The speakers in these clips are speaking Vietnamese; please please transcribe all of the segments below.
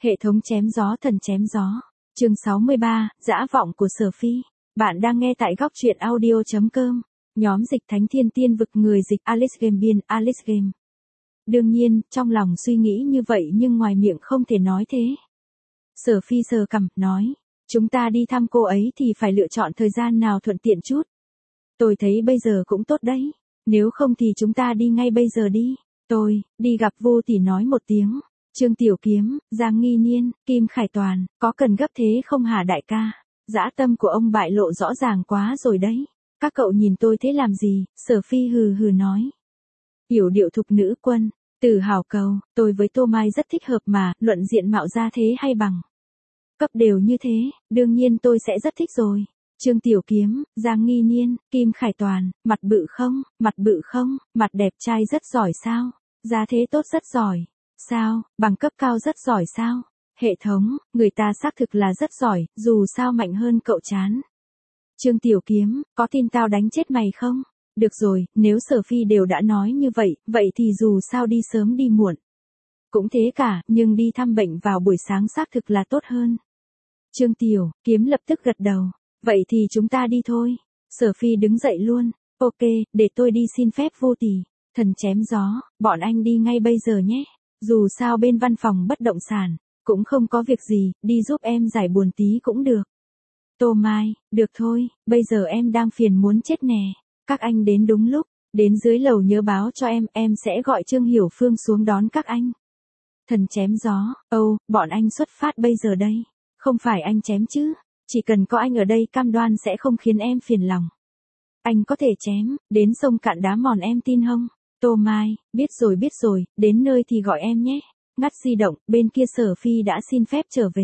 Hệ thống chém gió thần chém gió. Chương 63, dã vọng của Sở Phi. Bạn đang nghe tại góc truyện audio.com. Nhóm dịch Thánh Thiên Tiên Vực, người dịch Alice Game, biên Alice Game. Đương nhiên, trong lòng suy nghĩ như vậy nhưng ngoài miệng không thể nói thế. Sở Phi sờ cằm, nói, chúng ta đi thăm cô ấy thì phải lựa chọn thời gian nào thuận tiện chút. Tôi thấy bây giờ cũng tốt đấy, nếu không thì chúng ta đi ngay bây giờ đi. Tôi, đi gặp Vô Tỷ nói một tiếng. Trương Tiểu Kiếm, Giang Nghi Niên, Kim Khải Toàn, có cần gấp thế không hả đại ca? Dã tâm của ông bại lộ rõ ràng quá rồi đấy. Các cậu nhìn tôi thế làm gì? Sở Phi hừ hừ nói. Hiểu điệu thục nữ quân, Từ Hảo Cầu, tôi với Tô Mai rất thích hợp mà, luận diện mạo ra thế hay bằng. Cấp đều như thế, đương nhiên tôi sẽ rất thích rồi. Trương Tiểu Kiếm, Giang Nghi Niên, Kim Khải Toàn, mặt bự không, mặt đẹp trai rất giỏi sao? Giá thế tốt rất giỏi. Sao, bằng cấp cao rất giỏi sao? Hệ thống, người ta xác thực là rất giỏi, dù sao mạnh hơn cậu chán. Trương Tiểu Kiếm, có tin tao đánh chết mày không? Được rồi, nếu Sở Phi đều đã nói như vậy, vậy thì dù sao đi sớm đi muộn. Cũng thế cả, nhưng đi thăm bệnh vào buổi sáng xác thực là tốt hơn. Trương Tiểu Kiếm lập tức gật đầu. Vậy thì chúng ta đi thôi. Sở Phi đứng dậy luôn. Ok, để tôi đi xin phép Vô Tỷ. Thần chém gió, bọn anh đi ngay bây giờ nhé. Dù sao bên văn phòng bất động sản, cũng không có việc gì, đi giúp em giải buồn tí cũng được. Tô Mai, được thôi, bây giờ em đang phiền muốn chết nè. Các anh đến đúng lúc, đến dưới lầu nhớ báo cho em sẽ gọi Trương Hiểu Phương xuống đón các anh. Thần chém gió, bọn anh xuất phát bây giờ đây. Không phải anh chém chứ, chỉ cần có anh ở đây cam đoan sẽ không khiến em phiền lòng. Anh có thể chém, đến sông cạn đá mòn em tin không? Tô Mai, biết rồi, đến nơi thì gọi em nhé. Ngắt di động, bên kia Sở Phi đã xin phép trở về.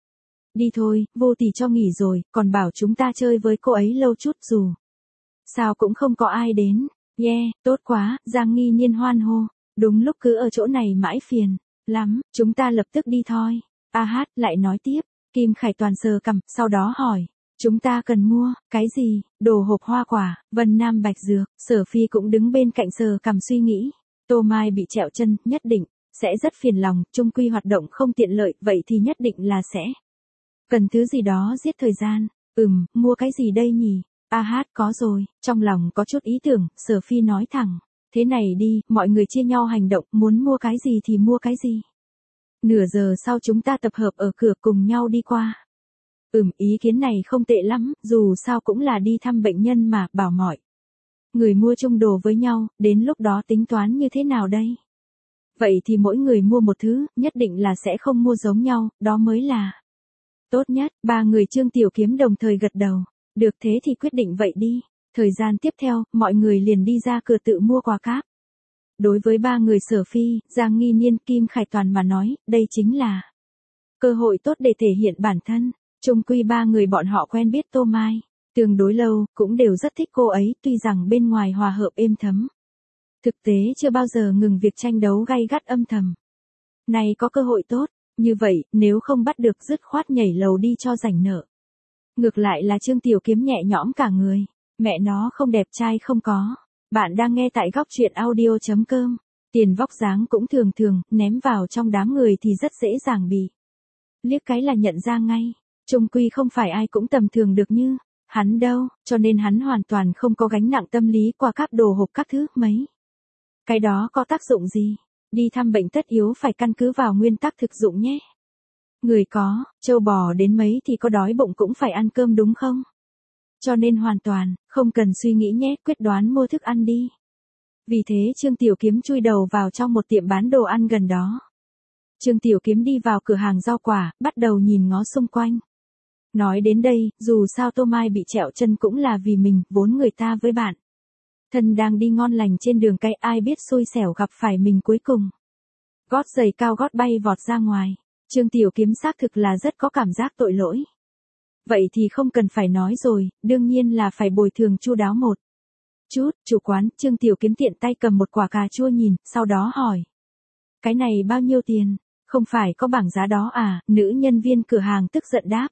Đi thôi, Vô Tỷ cho nghỉ rồi, còn bảo chúng ta chơi với cô ấy lâu chút dù. Sao cũng không có ai đến. Tốt quá, Giang Nghi Niên hoan hô. Đúng lúc cứ ở chỗ này mãi phiền lắm, chúng ta lập tức đi thôi. Lại nói tiếp, Kim Khải Toàn sờ cằm, sau đó hỏi. Chúng ta cần mua, cái gì? Đồ hộp hoa quả, Vân Nam Bạch Dược. Sở Phi cũng đứng bên cạnh sờ cằm suy nghĩ. Tô Mai bị trẹo chân, nhất định sẽ rất phiền lòng, chung quy hoạt động không tiện lợi, vậy thì nhất định là sẽ cần thứ gì đó giết thời gian. Mua cái gì đây nhỉ? Có rồi, trong lòng có chút ý tưởng, Sở Phi nói thẳng. Thế này đi, mọi người chia nhau hành động, muốn mua cái gì thì mua cái gì. Nửa giờ sau chúng ta tập hợp ở cửa cùng nhau đi qua. Ý kiến này không tệ lắm, dù sao cũng là đi thăm bệnh nhân mà, bảo mọi người mua chung đồ với nhau, đến lúc đó tính toán như thế nào đây? Vậy thì mỗi người mua một thứ, nhất định là sẽ không mua giống nhau, đó mới là tốt nhất. Ba người Trương Tiểu Kiếm đồng thời gật đầu. Được thế thì quyết định vậy đi. Thời gian tiếp theo, mọi người liền đi ra cửa tự mua quà cáp. Đối với ba người Sở Phi, Giang Nghi Niên, Kim Khải Toàn mà nói, đây chính là cơ hội tốt để thể hiện bản thân. Chung quy ba người bọn họ quen biết Tô Mai tương đối lâu, cũng đều rất thích cô ấy, tuy rằng bên ngoài hòa hợp êm thấm. Thực tế chưa bao giờ ngừng việc tranh đấu gay gắt âm thầm. Này có cơ hội tốt, như vậy, nếu không bắt được dứt khoát nhảy lầu đi cho rảnh nợ. Ngược lại là Trương Tiểu Kiếm nhẹ nhõm cả người. Mẹ nó không đẹp trai không có. Bạn đang nghe tại góc truyện audio.com. Tiền vóc dáng cũng thường, ném vào trong đám người thì rất dễ dàng bị liếc cái là nhận ra ngay. Chung quy không phải ai cũng tầm thường được như hắn đâu, cho nên hắn hoàn toàn không có gánh nặng tâm lý qua các đồ hộp các thứ mấy. Cái đó có tác dụng gì? Đi thăm bệnh tất yếu phải căn cứ vào nguyên tắc thực dụng nhé. Người có trâu bò đến mấy thì có đói bụng cũng phải ăn cơm đúng không? Cho nên hoàn toàn không cần suy nghĩ nhé, quyết đoán mua thức ăn đi. Vì thế Trương Tiểu Kiếm chui đầu vào trong một tiệm bán đồ ăn gần đó. Trương Tiểu Kiếm đi vào cửa hàng rau quả, bắt đầu nhìn ngó xung quanh. Nói đến đây, dù sao Tô Mai bị trẹo chân cũng là vì mình, vốn người ta với bạn thân đang đi ngon lành trên đường cây, ai biết xui xẻo gặp phải mình cuối cùng. Gót giày cao gót bay vọt ra ngoài. Trương Tiểu Kiếm xác thực là rất có cảm giác tội lỗi. Vậy thì không cần phải nói rồi, đương nhiên là phải bồi thường chu đáo một chút. Chủ quán, Trương Tiểu Kiếm tiện tay cầm một quả cà chua nhìn, sau đó hỏi. Cái này bao nhiêu tiền? Không phải có bảng giá đó à? Nữ nhân viên cửa hàng tức giận đáp.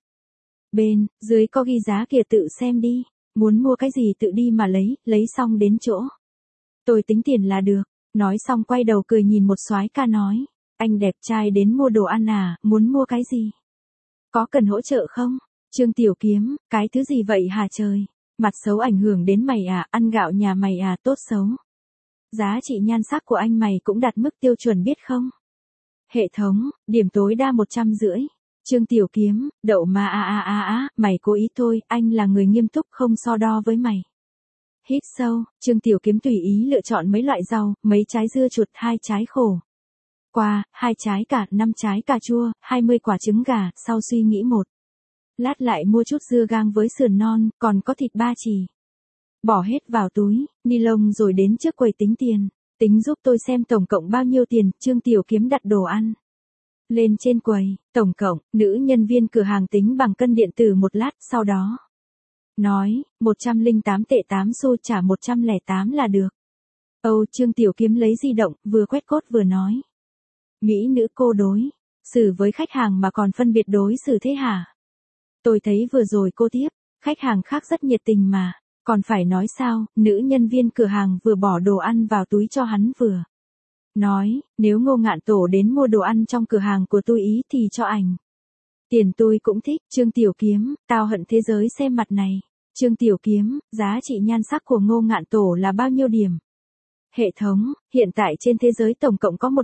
Bên dưới có ghi giá kìa, tự xem đi. Muốn mua cái gì tự đi mà lấy xong đến chỗ tôi tính tiền là được. Nói xong quay đầu cười nhìn một soái ca nói. anh đẹp trai đến mua đồ ăn à, muốn mua cái gì? Có cần hỗ trợ không? Trương Tiểu Kiếm, cái thứ gì vậy hả trời? Mặt xấu ảnh hưởng đến mày à, ăn gạo nhà mày à, tốt xấu. Giá trị nhan sắc của anh mày cũng đạt mức tiêu chuẩn biết không? Hệ thống, điểm tối đa 150. Trương Tiểu Kiếm, đậu mà mày cố ý thôi, anh là người nghiêm túc không so đo với mày. Hít sâu, Trương Tiểu Kiếm tùy ý lựa chọn mấy loại rau, mấy trái dưa chuột, 2 trái khổ qua, 2 trái cà, 5 trái cà chua, 20 quả trứng gà, sau suy nghĩ một lát lại mua chút dưa gang với sườn non, còn có thịt ba chỉ. Bỏ hết vào túi, ni lông rồi đến trước quầy tính tiền. Tính giúp tôi xem tổng cộng bao nhiêu tiền, Trương Tiểu Kiếm đặt đồ ăn lên trên quầy, tổng cộng, nữ nhân viên cửa hàng tính bằng cân điện tử một lát, sau đó nói, 108 tệ 8 xu trả 108 là được. Trương Tiểu Kiếm lấy di động, vừa quét cốt vừa nói. Mỹ nữ cô đối xử với khách hàng mà còn phân biệt đối xử thế hả? Tôi thấy vừa rồi cô tiếp, khách hàng khác rất nhiệt tình mà, còn phải nói sao, nữ nhân viên cửa hàng vừa bỏ đồ ăn vào túi cho hắn vừa nói, nếu Ngô Ngạn Tổ đến mua đồ ăn trong cửa hàng của tôi ý thì cho ảnh. Tiền tôi cũng thích, Trương Tiểu Kiếm, tao hận thế giới xem mặt này. Trương Tiểu Kiếm, giá trị nhan sắc của Ngô Ngạn Tổ là bao nhiêu điểm? Hệ thống, hiện tại trên thế giới tổng cộng có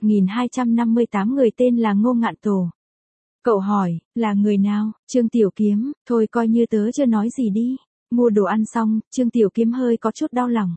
1258 người tên là Ngô Ngạn Tổ. Cậu hỏi, là người nào? Trương Tiểu Kiếm, thôi coi như tớ chưa nói gì đi. Mua đồ ăn xong, Trương Tiểu Kiếm hơi có chút đau lòng.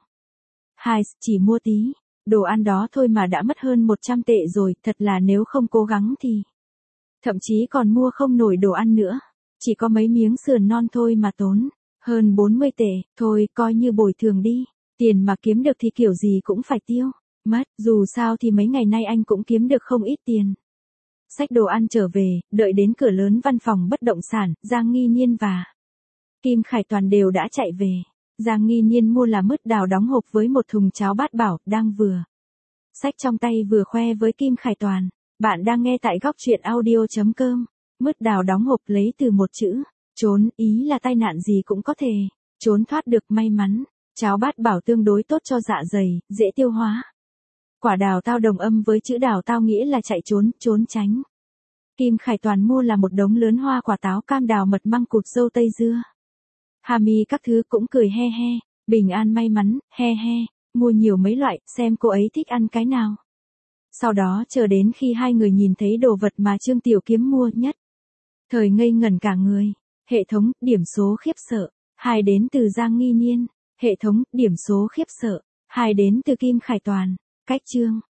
Chỉ mua tí, đồ ăn đó thôi mà đã mất hơn 100 tệ rồi, thật là nếu không cố gắng thì thậm chí còn mua không nổi đồ ăn nữa. Chỉ có mấy miếng sườn non thôi mà tốn hơn 40 tệ, thôi coi như bồi thường đi. Tiền mà kiếm được thì kiểu gì cũng phải tiêu mất, dù sao thì mấy ngày nay anh cũng kiếm được không ít tiền. Xách đồ ăn trở về, đợi đến cửa lớn văn phòng bất động sản, Giang Nghi Nhiên và Kim Khải Toàn đều đã chạy về. Giang Nghi Nhiên mua là mứt đào đóng hộp với một thùng cháo bát bảo, đang vừa xách trong tay vừa khoe với Kim Khải Toàn. Bạn đang nghe tại góc truyện audio.com. Mứt đào đóng hộp lấy từ một chữ trốn, ý là tai nạn gì cũng có thể trốn thoát được, may mắn. Cháo bát bảo tương đối tốt cho dạ dày, dễ tiêu hóa. Quả đào tao đồng âm với chữ đào tao nghĩa là chạy trốn, trốn tránh. Kim Khải Toàn mua là một đống lớn hoa quả táo, cam, đào, mật, măng cụt, dâu tây, dưa. Hà mi các thứ cũng cười he he, bình an may mắn, he he, mua nhiều mấy loại, xem cô ấy thích ăn cái nào. Sau đó chờ đến khi hai người nhìn thấy đồ vật mà Trương Tiểu Kiếm mua nhất. Thời ngây ngẩn cả người. Hệ thống, điểm số khiếp sợ. 2 đến từ Giang Nghi Nhiên. Hệ thống, điểm số khiếp sợ. 2 đến từ Kim Khải Toàn. Cách chương.